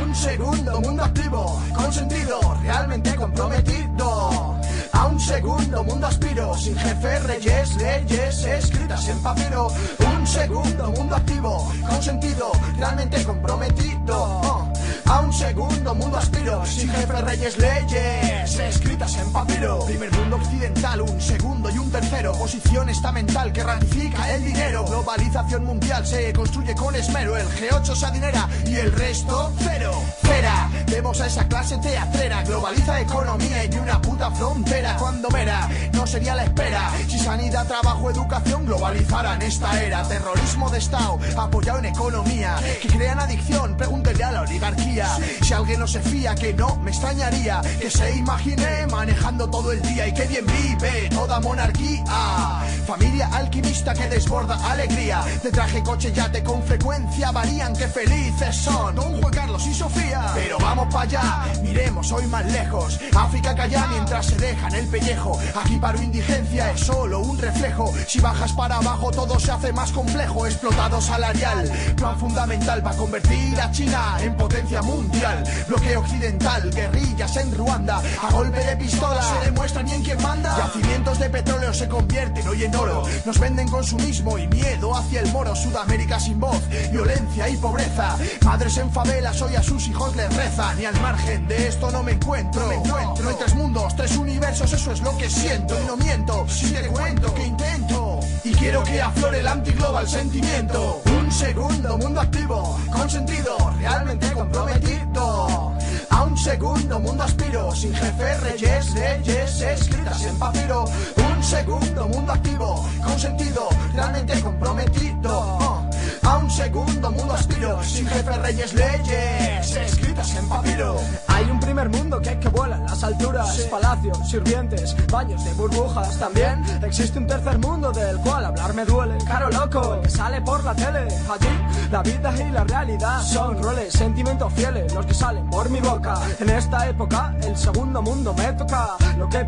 Un segundo mundo activo, con sentido, realmente comprometido. A un segundo mundo aspiro, sin jefe, reyes, leyes escritas en papiro. Un segundo mundo activo, con sentido, realmente comprometido. A un segundo mundo aspiro, sin jefe, reyes, leyes escritas en papiro. Primer mundo occidental, un segundo y un tercero. Posición estamental que ratifica el dinero. Globalización mundial se construye con esmero. El G8 se adinera y el resto cero. Cera, vemos a esa clase teatrera. Globaliza economía y ni una puta frontera. Cuando mera, no sería la espera si sanidad, trabajo, educación globalizaran esta era. Terrorismo de Estado apoyado en economía que crean adicción, pregúntele a la oligarquía. Si alguien no se fía, que no me extrañaría que se imagine manejando todo el día y que bien vive toda monarquía. Familia alquimista que desborda alegría. De traje, coche, yate con frecuencia varían. Qué felices son Don Juan Carlos y Sofía. Pero vamos para allá, miremos hoy más lejos. África calla mientras se dejan el pellejo. Aquí paro indigencia es solo un reflejo. Si bajas para abajo todo se hace más complejo. Explotado salarial, plan fundamental para convertir a China en potencia mundial. Bloqueo occidental, guerrillas en Ruanda. A golpe de pistola se demuestra ni en quién manda. Yacimientos de petróleo se convierten hoy en oro. Nos venden consumismo y miedo hacia el moro. Sudamérica sin voz, violencia y pobreza. Madres en favelas hoy a sus hijos les rezan. Y al margen de esto no me encuentro. No hay tres mundos, tres universos, eso es lo que siento. Y no miento, si te cuento que intento. Y quiero que aflore el anti-global sentimiento. Un segundo mundo activo, con sentido, realmente comprometido. A un segundo mundo aspiro, sin jefe, reyes, leyes escritas en papiro. Un segundo mundo activo, con sentido, realmente comprometido. A un segundo mundo aspiro, sin jefe, reyes, leyes escritas en papiro. Hay un primer mundo que vuela en las alturas, sí. Palacios, sirvientes, baños de burbujas. También existe un tercer mundo del cual hablar me duele. Caro loco, el que sale por la tele. Allí la vida y la realidad son roles, sentimientos fieles, los que salen por mi boca. En esta época el segundo mundo me toca. Lo que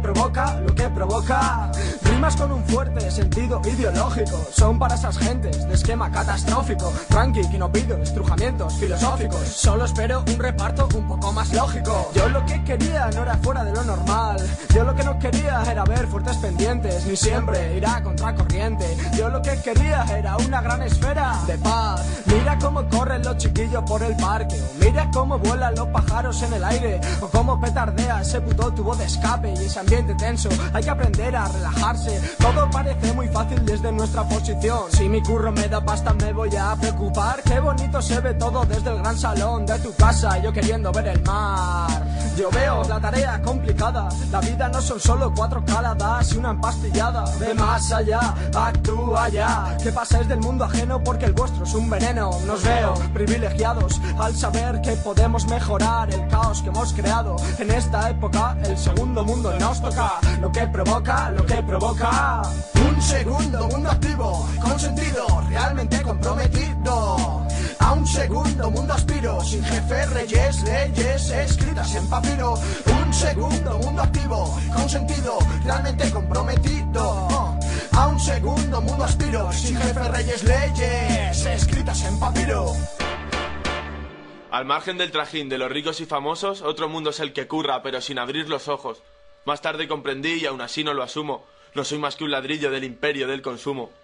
provoca rimas con un fuerte sentido ideológico. Son para esas gentes de esquema catastrófico. Tranqui, que no pido estrujamientos filosóficos. Solo espero un reparto un poco más lógico. Yo lo que quería no era fuera de lo normal. Yo lo que no quería era ver fuertes pendientes, ni siempre ir a contracorriente. Yo lo que quería era una gran esfera de paz. Mira cómo corren los chiquillos por el parque, o mira cómo vuelan los pájaros en el aire, o cómo petardea ese puto tubo de escape y ese ambiente tenso. Hay que aprender a relajarse. Todo parece muy fácil desde nuestra posición. Si mi curro me da pasta me voy a preocupar. Qué bonito se ve todo desde el gran salón de tu casa, yo queriendo ver el mar. Yo veo la tarea complicada. La vida no son solo 4 caladas y una empastillada. Ve más allá, actúa ya. Que pasáis del mundo ajeno porque el vuestro es un veneno. Nos veo privilegiados al saber que podemos mejorar el caos que hemos creado. En esta época el segundo mundo nos toca. Lo que provoca un segundo mundo activo, con sentido, realmente comprometido. A un segundo mundo aspiro, sin jefe, reyes, leyes escritas en papiro. Un segundo mundo activo, con sentido, realmente comprometido. A un segundo mundo aspiro, sin jefe, reyes, leyes escritas en papiro. Al margen del trajín de los ricos y famosos, otro mundo es el que curra, pero sin abrir los ojos. Más tarde comprendí y aún así no lo asumo. No soy más que un ladrillo del imperio del consumo.